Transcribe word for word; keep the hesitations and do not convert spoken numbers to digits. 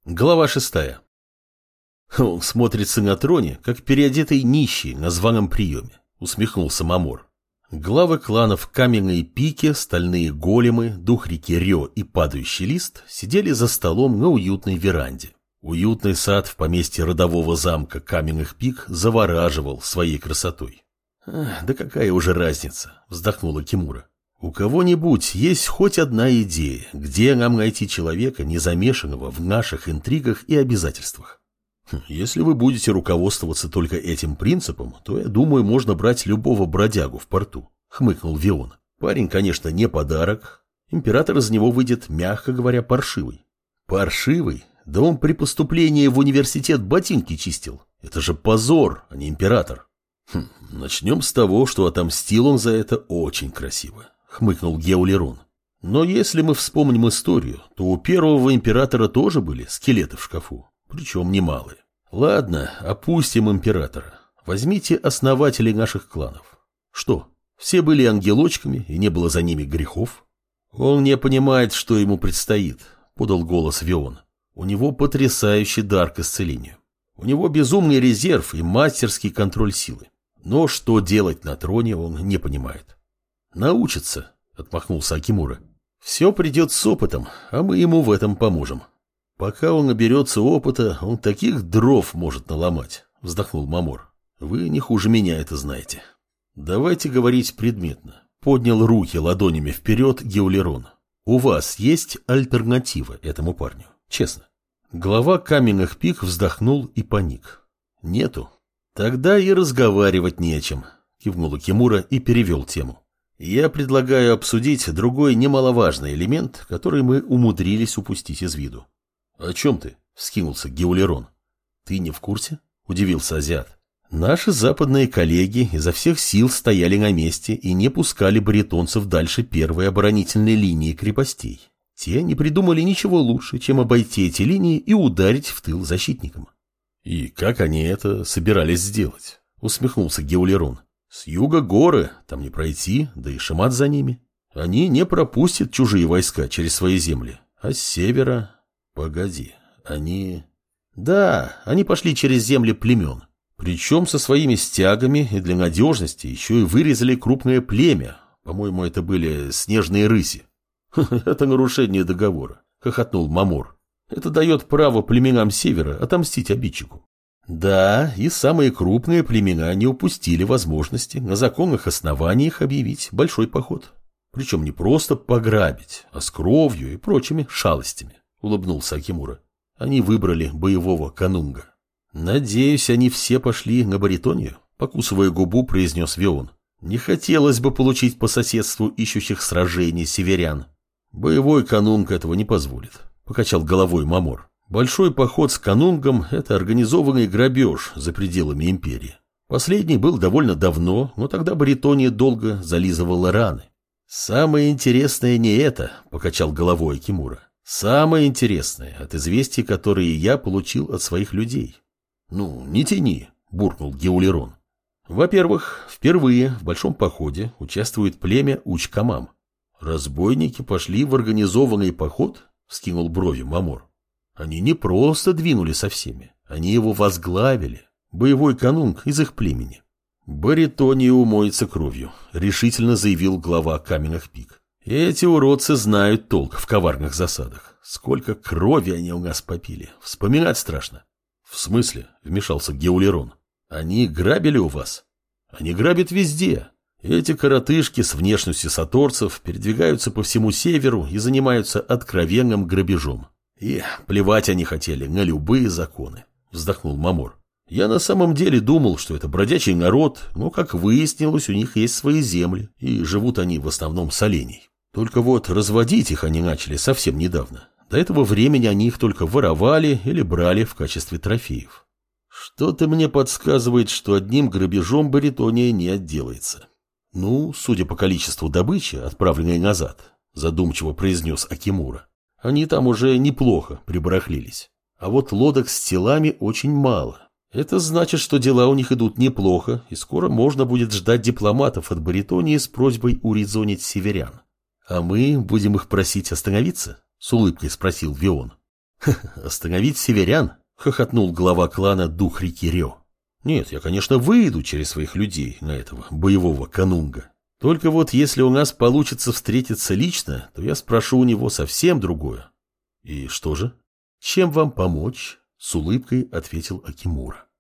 Глава шестая. Он смотрится на троне, как переодетый нищий на званом приеме, усмехнулся Мамор. Главы кланов Каменные Пики, Стальные Големы, Дух реки Рё и Падающий Лист сидели за столом на уютной веранде. Уютный сад в поместье родового замка Каменных Пик завораживал своей красотой. «Да какая уже разница?» – вздохнула Кимура. «У кого-нибудь есть хоть одна идея, где нам найти человека, не замешанного в наших интригах и обязательствах? Если вы будете руководствоваться только этим принципом, то, я думаю, можно брать любого бродягу в порту», — хмыкнул Вион. «Парень, конечно, не подарок. Император из него выйдет, мягко говоря, паршивый». «Паршивый? Да он при поступлении в университет ботинки чистил. Это же позор, а не император». Хм, «Начнем с того, что отомстил он за это очень красиво», — хмыкнул Геулерон. «Но если мы вспомним историю, то у первого императора тоже были скелеты в шкафу, причем немалые. Ладно, опустим императора. Возьмите основателей наших кланов. Что, все были ангелочками и не было за ними грехов?» «Он не понимает, что ему предстоит», — подал голос Вион. «У него потрясающий дар к исцелению. У него безумный резерв и мастерский контроль силы. Но что делать на троне, он не понимает». «Научится», — отмахнулся Акимура. «Все придет с опытом, а мы ему в этом поможем». «Пока он наберется опыта, он таких дров может наломать», — вздохнул Мамор. «Вы не хуже меня это знаете». «Давайте говорить предметно», — поднял руки ладонями вперед Геулерон. «У вас есть альтернатива этому парню? Честно». Глава Каменных Пик вздохнул и паник. «Нету». «Тогда и разговаривать не о чем», — кивнула Кимура и перевел тему. «Я предлагаю обсудить другой немаловажный элемент, который мы умудрились упустить из виду». «О чем ты?» — вскинулся Геулерон. «Ты не в курсе?» — удивился азиат. «Наши западные коллеги изо всех сил стояли на месте и не пускали баритонцев дальше первой оборонительной линии крепостей. Те не придумали ничего лучше, чем обойти эти линии и ударить в тыл защитникам». «И как они это собирались сделать?» — усмехнулся Геулерон. «С юга горы, там не пройти, да и Шимат за ними. Они не пропустят чужие войска через свои земли, а с севера...» «Погоди, они...» «Да, они пошли через земли племен. Причем со своими стягами и для надежности еще и вырезали крупное племя. По-моему, это были снежные рыси». «Это нарушение договора», — хохотнул Мамор. «Это дает право племенам севера отомстить обидчику». «Да, и самые крупные племена не упустили возможности на законных основаниях объявить большой поход. Причем не просто пограбить, а с кровью и прочими шалостями», — улыбнулся Акимура. «Они выбрали боевого канунга». «Надеюсь, они все пошли на баритонию», — покусывая губу, произнес Вион. «Не хотелось бы получить по соседству ищущих сражений северян». «Боевой канунг этого не позволит», — покачал головой Мамор. «Большой поход с канунгом — это организованный грабеж за пределами империи. Последний был довольно давно, но тогда баритония долго зализывала раны». «Самое интересное не это», — покачал головой Акимура. «Самое интересное от известий, которые я получил от своих людей». «Ну, не тяни», — буркнул Геулерон. «Во-первых, впервые в большом походе участвует племя Учкамам». «Разбойники пошли в организованный поход?» — вскинул брови Мамор. «Они не просто двинули со всеми, они его возглавили. Боевой канунг из их племени». «Баритония умоется кровью», — решительно заявил глава Каменных Пик. «Эти уродцы знают толк в коварных засадах. Сколько крови они у нас попили. Вспоминать страшно». «В смысле?» — вмешался Геулерон. «Они грабили у вас?» «Они грабят везде. Эти коротышки с внешностью саторцев передвигаются по всему северу и занимаются откровенным грабежом. И плевать они хотели на любые законы», — вздохнул Мамор. «Я на самом деле думал, что это бродячий народ, но, как выяснилось, у них есть свои земли, и живут они в основном с оленей. Только вот разводить их они начали совсем недавно. До этого времени они их только воровали или брали в качестве трофеев. Что-то мне подсказывает, что одним грабежом баритония не отделается». «Ну, судя по количеству добычи, отправленной назад», — задумчиво произнес Акимура, «они там уже неплохо прибарахлились. А вот лодок с телами очень мало. Это значит, что дела у них идут неплохо, и скоро можно будет ждать дипломатов от баритонии с просьбой урезонить северян». «А мы будем их просить остановиться?» — с улыбкой спросил Вион. Остановить северян? Хохотнул глава клана Дух реки Рё. Нет, я, конечно, выйду через своих людей на этого боевого канунга. Только вот если у нас получится встретиться лично, то я спрошу у него совсем другое. И что же? Чем вам помочь? С улыбкой ответил Акимура.